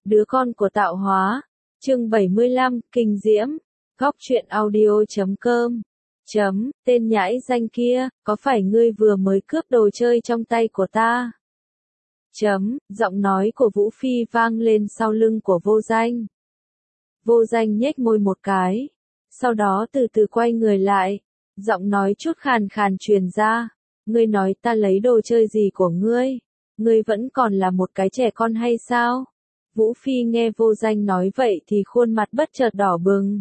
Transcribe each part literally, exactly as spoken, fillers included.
Đứa con của tạo hóa. Chương bảy mươi lăm, Kinh Diễm. Góc truyện audio chấm com. Chấm, tên nhãi danh kia, có phải ngươi vừa mới cướp đồ chơi trong tay của ta? Chấm, giọng nói của Vũ Phi vang lên sau lưng của Vô Danh. Vô Danh nhếch môi một cái, sau đó từ từ quay người lại, giọng nói chút khàn khàn truyền ra, ngươi nói ta lấy đồ chơi gì của ngươi? Ngươi vẫn còn là một cái trẻ con hay sao? Vũ Phi nghe Vô Danh nói vậy thì khuôn mặt bất chợt đỏ bừng.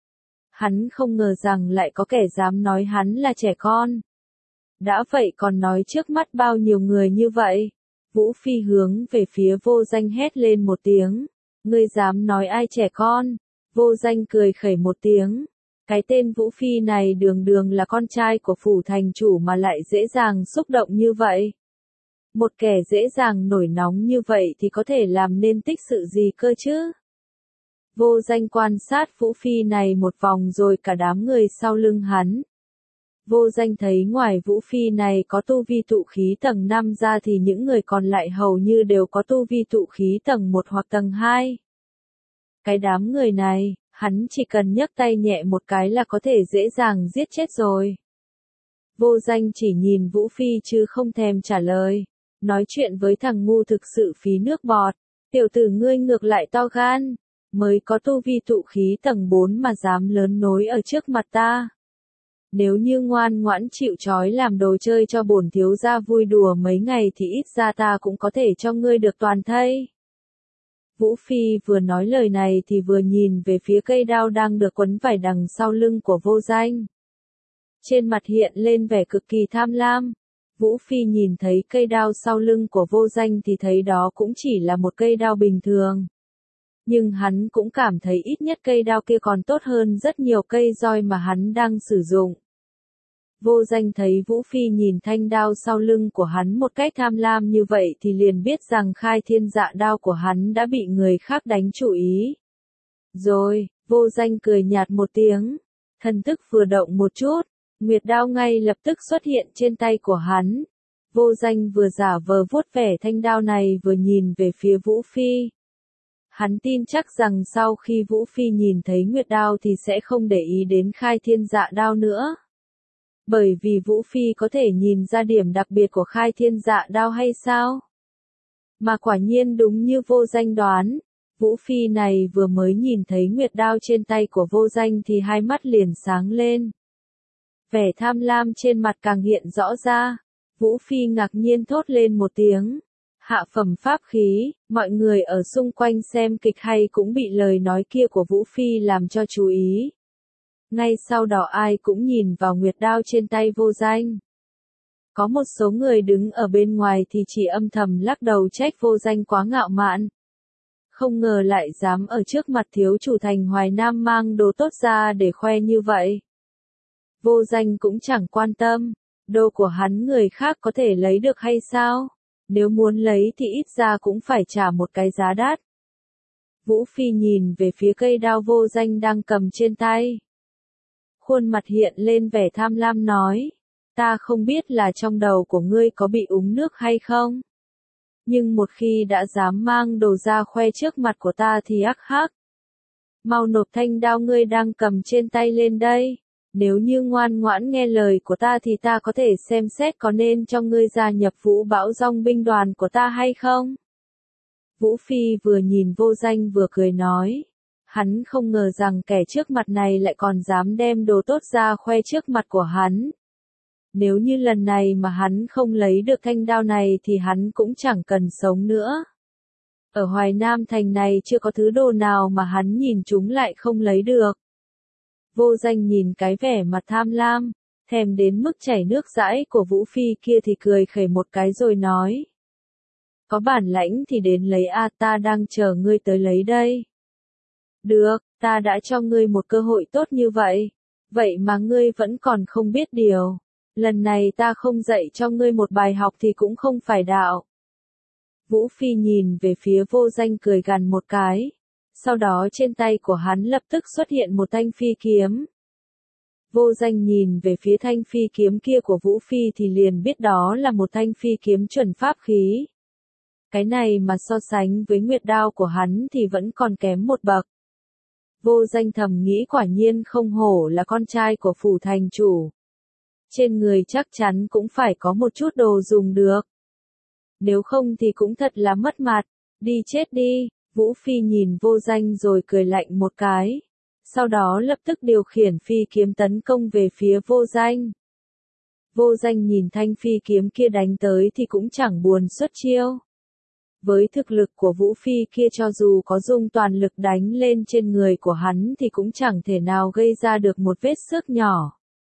Hắn không ngờ rằng lại có kẻ dám nói hắn là trẻ con. Đã vậy còn nói trước mắt bao nhiêu người như vậy. Vũ Phi hướng về phía Vô Danh hét lên một tiếng. Ngươi dám nói ai trẻ con? Vô Danh cười khẩy một tiếng. Cái tên Vũ Phi này đường đường là con trai của phủ thành chủ mà lại dễ dàng xúc động như vậy. Một kẻ dễ dàng nổi nóng như vậy thì có thể làm nên tích sự gì cơ chứ? Vô Danh quan sát Vũ Phi này một vòng rồi cả đám người sau lưng hắn. Vô Danh thấy ngoài Vũ Phi này có tu vi tụ khí tầng năm ra thì những người còn lại hầu như đều có tu vi tụ khí tầng một hoặc tầng hai. Cái đám người này, hắn chỉ cần nhấc tay nhẹ một cái là có thể dễ dàng giết chết rồi. Vô Danh chỉ nhìn Vũ Phi chứ không thèm trả lời. Nói chuyện với thằng ngu thực sự phí nước bọt. Tiểu tử ngươi ngược lại to gan. Mới có tu vi tụ khí tầng bốn mà dám lớn nối ở trước mặt ta. Nếu như ngoan ngoãn chịu trói làm đồ chơi cho bổn thiếu gia vui đùa mấy ngày thì ít ra ta cũng có thể cho ngươi được toàn thây. Vũ Phi vừa nói lời này thì vừa nhìn về phía cây đao đang được quấn vải đằng sau lưng của Vô Danh. Trên mặt hiện lên vẻ cực kỳ tham lam. Vũ Phi nhìn thấy cây đao sau lưng của Vô Danh thì thấy đó cũng chỉ là một cây đao bình thường. Nhưng hắn cũng cảm thấy ít nhất cây đao kia còn tốt hơn rất nhiều cây roi mà hắn đang sử dụng. Vô Danh thấy Vũ Phi nhìn thanh đao sau lưng của hắn một cách tham lam như vậy thì liền biết rằng khai thiên dạ đao của hắn đã bị người khác đánh chủ ý. Rồi, Vô Danh cười nhạt một tiếng, thần thức vừa động một chút, nguyệt đao ngay lập tức xuất hiện trên tay của hắn. Vô Danh vừa giả vờ vuốt vẻ thanh đao này vừa nhìn về phía Vũ Phi. Hắn tin chắc rằng sau khi Vũ Phi nhìn thấy nguyệt đao thì sẽ không để ý đến khai thiên dạ đao nữa. Bởi vì Vũ Phi có thể nhìn ra điểm đặc biệt của khai thiên dạ đao hay sao? Mà quả nhiên đúng như Vô Danh đoán, Vũ Phi này vừa mới nhìn thấy nguyệt đao trên tay của Vô Danh thì hai mắt liền sáng lên. Vẻ tham lam trên mặt càng hiện rõ ra, Vũ Phi ngạc nhiên thốt lên một tiếng. Hạ phẩm pháp khí, mọi người ở xung quanh xem kịch hay cũng bị lời nói kia của Vũ Phi làm cho chú ý. Ngay sau đó ai cũng nhìn vào nguyệt đao trên tay Vô Danh. Có một số người đứng ở bên ngoài thì chỉ âm thầm lắc đầu trách Vô Danh quá ngạo mạn. Không ngờ lại dám ở trước mặt thiếu chủ thành Hoài Nam mang đồ tốt ra để khoe như vậy. Vô Danh cũng chẳng quan tâm, đồ của hắn người khác có thể lấy được hay sao? Nếu muốn lấy thì ít ra cũng phải trả một cái giá đắt. Vũ Phi nhìn về phía cây đao Vô Danh đang cầm trên tay. Khuôn mặt hiện lên vẻ tham lam nói. Ta không biết là trong đầu của ngươi có bị uống nước hay không. Nhưng một khi đã dám mang đồ ra khoe trước mặt của ta thì ác hắc. Mau nộp thanh đao ngươi đang cầm trên tay lên đây. Nếu như ngoan ngoãn nghe lời của ta thì ta có thể xem xét có nên cho ngươi gia nhập Vũ Bão Dong binh đoàn của ta hay không? Vũ Phi vừa nhìn Vô Danh vừa cười nói. Hắn không ngờ rằng kẻ trước mặt này lại còn dám đem đồ tốt ra khoe trước mặt của hắn. Nếu như lần này mà hắn không lấy được thanh đao này thì hắn cũng chẳng cần sống nữa. Ở Hoài Nam thành này chưa có thứ đồ nào mà hắn nhìn chúng lại không lấy được. Vô Danh nhìn cái vẻ mặt tham lam, thèm đến mức chảy nước dãi của Vũ Phi kia thì cười khẩy một cái rồi nói. Có bản lãnh thì đến lấy a, ta đang chờ ngươi tới lấy đây. Được, ta đã cho ngươi một cơ hội tốt như vậy. Vậy mà ngươi vẫn còn không biết điều. Lần này ta không dạy cho ngươi một bài học thì cũng không phải đạo. Vũ Phi nhìn về phía Vô Danh cười gằn một cái. Sau đó trên tay của hắn lập tức xuất hiện một thanh phi kiếm. Vô Danh nhìn về phía thanh phi kiếm kia của Vũ Phi thì liền biết đó là một thanh phi kiếm chuẩn pháp khí. Cái này mà so sánh với nguyệt đao của hắn thì vẫn còn kém một bậc. Vô Danh thầm nghĩ quả nhiên không hổ là con trai của phủ thành chủ. Trên người chắc chắn cũng phải có một chút đồ dùng được. Nếu không thì cũng thật là mất mặt. Đi chết đi, Vũ Phi nhìn Vô Danh rồi cười lạnh một cái. Sau đó lập tức điều khiển phi kiếm tấn công về phía Vô Danh. Vô Danh nhìn thanh phi kiếm kia đánh tới thì cũng chẳng buồn xuất chiêu. Với thực lực của Vũ Phi kia cho dù có dùng toàn lực đánh lên trên người của hắn thì cũng chẳng thể nào gây ra được một vết xước nhỏ.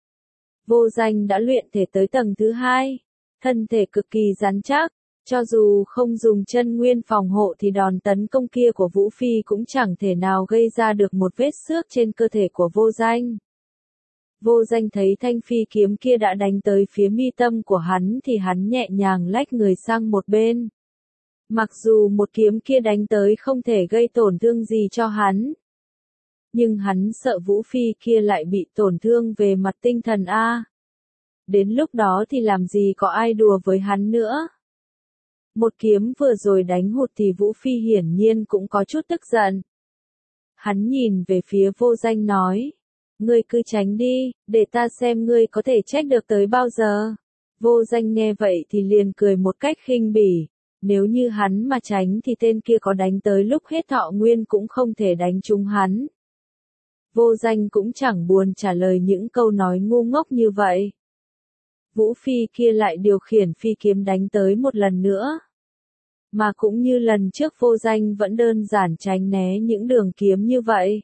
Vô Danh đã luyện thể tới tầng thứ hai, thân thể cực kỳ rắn chắc, cho dù không dùng chân nguyên phòng hộ thì đòn tấn công kia của Vũ Phi cũng chẳng thể nào gây ra được một vết xước trên cơ thể của Vô Danh. Vô Danh thấy thanh phi kiếm kia đã đánh tới phía mi tâm của hắn thì hắn nhẹ nhàng lách người sang một bên. Mặc dù một kiếm kia đánh tới không thể gây tổn thương gì cho hắn, nhưng hắn sợ Vũ Phi kia lại bị tổn thương về mặt tinh thần a. Đến lúc đó thì làm gì có ai đùa với hắn nữa. Một kiếm vừa rồi đánh hụt thì Vũ Phi hiển nhiên cũng có chút tức giận. Hắn nhìn về phía Vô Danh nói, ngươi cứ tránh đi, để ta xem ngươi có thể trách được tới bao giờ. Vô Danh nghe vậy thì liền cười một cách khinh bỉ. Nếu như hắn mà tránh thì tên kia có đánh tới lúc hết thọ nguyên cũng không thể đánh trúng hắn. Vô Danh cũng chẳng buồn trả lời những câu nói ngu ngốc như vậy. Vũ Phi kia lại điều khiển phi kiếm đánh tới một lần nữa. Mà cũng như lần trước Vô Danh vẫn đơn giản tránh né những đường kiếm như vậy.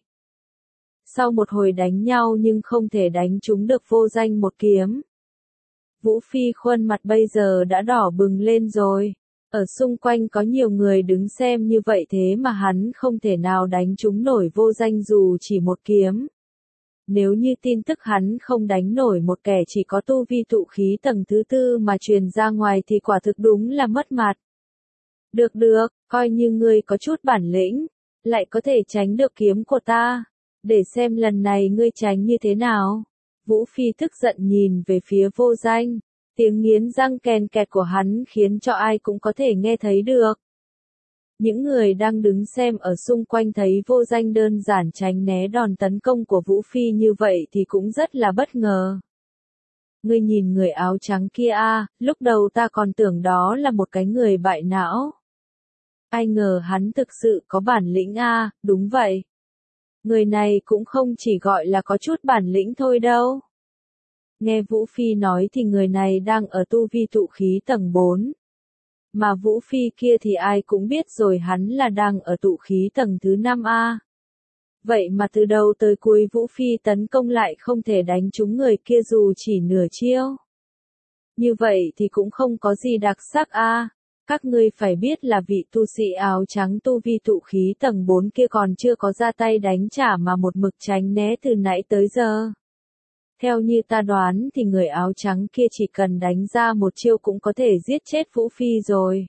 Sau một hồi đánh nhau nhưng không thể đánh trúng được Vô Danh một kiếm. Vũ Phi khuôn mặt bây giờ đã đỏ bừng lên rồi. Ở xung quanh có nhiều người đứng xem như vậy thế mà hắn không thể nào đánh trúng nổi Vô Danh dù chỉ một kiếm. Nếu như tin tức hắn không đánh nổi một kẻ chỉ có tu vi tụ khí tầng thứ tư mà truyền ra ngoài thì quả thực đúng là mất mặt. Được được, coi như ngươi có chút bản lĩnh, lại có thể tránh được kiếm của ta. Để xem lần này ngươi tránh như thế nào. Vũ Phi tức giận nhìn về phía Vô Danh. Tiếng nghiến răng kèn kẹt của hắn khiến cho ai cũng có thể nghe thấy được. Những người đang đứng xem ở xung quanh thấy Vô Danh đơn giản tránh né đòn tấn công của Vũ Phi như vậy thì cũng rất là bất ngờ. Ngươi nhìn người áo trắng kia a, lúc đầu ta còn tưởng đó là một cái người bại não. Ai ngờ hắn thực sự có bản lĩnh a, đúng vậy. Người này cũng không chỉ gọi là có chút bản lĩnh thôi đâu. Nghe Vũ Phi nói thì người này đang ở tu vi tụ khí tầng bốn. Mà Vũ Phi kia thì ai cũng biết rồi hắn là đang ở tụ khí tầng thứ năm a. Vậy mà từ đầu tới cuối Vũ Phi tấn công lại không thể đánh trúng người kia dù chỉ nửa chiêu. Như vậy thì cũng không có gì đặc sắc a. Các ngươi phải biết là vị tu sĩ áo trắng tu vi tụ khí tầng bốn kia còn chưa có ra tay đánh trả mà một mực tránh né từ nãy tới giờ. Theo như ta đoán thì người áo trắng kia chỉ cần đánh ra một chiêu cũng có thể giết chết Vũ Phi rồi.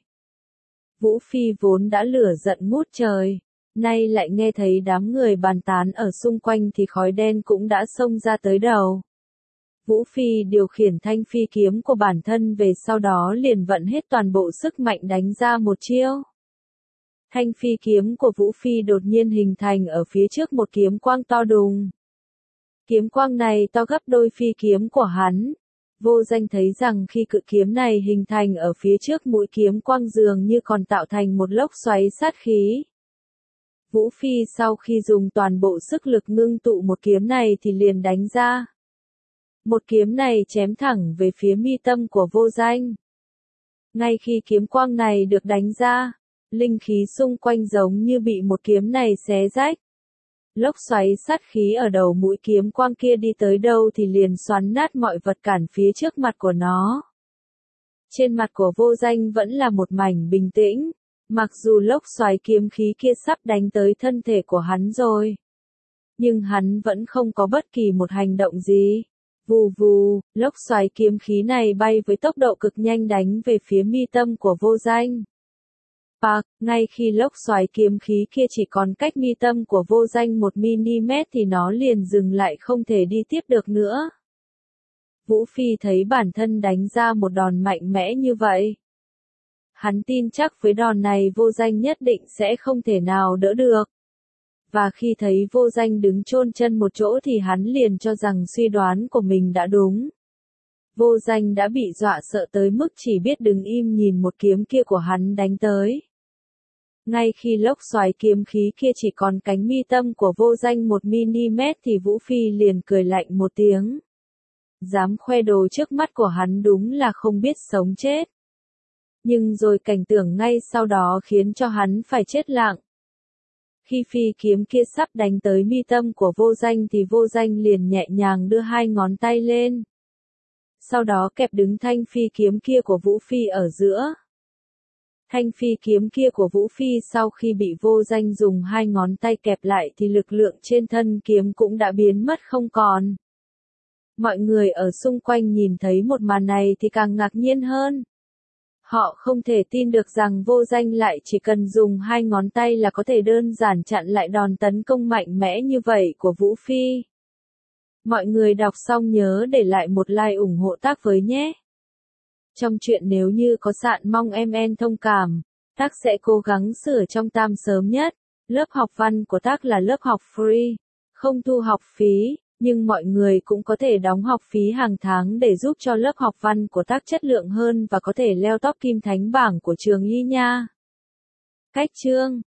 Vũ Phi vốn đã lửa giận ngút trời, nay lại nghe thấy đám người bàn tán ở xung quanh thì khói đen cũng đã xông ra tới đầu. Vũ Phi điều khiển thanh phi kiếm của bản thân về sau đó liền vận hết toàn bộ sức mạnh đánh ra một chiêu. Thanh phi kiếm của Vũ Phi đột nhiên hình thành ở phía trước một kiếm quang to đùng. Kiếm quang này to gấp đôi phi kiếm của hắn. Vô Danh thấy rằng khi cự kiếm này hình thành ở phía trước mũi kiếm quang dường như còn tạo thành một lốc xoáy sát khí. Vũ Phi sau khi dùng toàn bộ sức lực ngưng tụ một kiếm này thì liền đánh ra. Một kiếm này chém thẳng về phía mi tâm của Vô Danh. Ngay khi kiếm quang này được đánh ra, linh khí xung quanh giống như bị một kiếm này xé rách. Lốc xoáy sát khí ở đầu mũi kiếm quang kia đi tới đâu thì liền xoắn nát mọi vật cản phía trước mặt của nó. Trên mặt của Vô Danh vẫn là một mảnh bình tĩnh, mặc dù lốc xoáy kiếm khí kia sắp đánh tới thân thể của hắn rồi. Nhưng hắn vẫn không có bất kỳ một hành động gì. Vù vù, lốc xoáy kiếm khí này bay với tốc độ cực nhanh đánh về phía mi tâm của Vô Danh. Và, ngay khi lốc xoáy kiếm khí kia chỉ còn cách mi tâm của Vô Danh một mi-li-mét thì nó liền dừng lại không thể đi tiếp được nữa. Vũ Phi thấy bản thân đánh ra một đòn mạnh mẽ như vậy. Hắn tin chắc với đòn này Vô Danh nhất định sẽ không thể nào đỡ được. Và khi thấy Vô Danh đứng chôn chân một chỗ thì hắn liền cho rằng suy đoán của mình đã đúng. Vô Danh đã bị dọa sợ tới mức chỉ biết đứng im nhìn một kiếm kia của hắn đánh tới. Ngay khi lốc xoáy kiếm khí kia chỉ còn cánh mi tâm của Vô Danh một mi-li-mét thì Vũ Phi liền cười lạnh một tiếng. Dám khoe đồ trước mắt của hắn đúng là không biết sống chết. Nhưng rồi cảnh tượng ngay sau đó khiến cho hắn phải chết lặng. Khi phi kiếm kia sắp đánh tới mi tâm của Vô Danh thì Vô Danh liền nhẹ nhàng đưa hai ngón tay lên. Sau đó kẹp đứng thanh phi kiếm kia của Vũ Phi ở giữa. Thanh phi kiếm kia của Vũ Phi sau khi bị Vô Danh dùng hai ngón tay kẹp lại thì lực lượng trên thân kiếm cũng đã biến mất không còn. Mọi người ở xung quanh nhìn thấy một màn này thì càng ngạc nhiên hơn. Họ không thể tin được rằng Vô Danh lại chỉ cần dùng hai ngón tay là có thể đơn giản chặn lại đòn tấn công mạnh mẽ như vậy của Vũ Phi. Mọi người đọc xong nhớ để lại một like ủng hộ tác với nhé. Trong chuyện nếu như có sạn mong em en thông cảm, tác sẽ cố gắng sửa trong tam sớm nhất. Lớp học văn của tác là lớp học free, không thu học phí, nhưng mọi người cũng có thể đóng học phí hàng tháng để giúp cho lớp học văn của tác chất lượng hơn và có thể leo top kim thánh bảng của trường y nha. Cách chương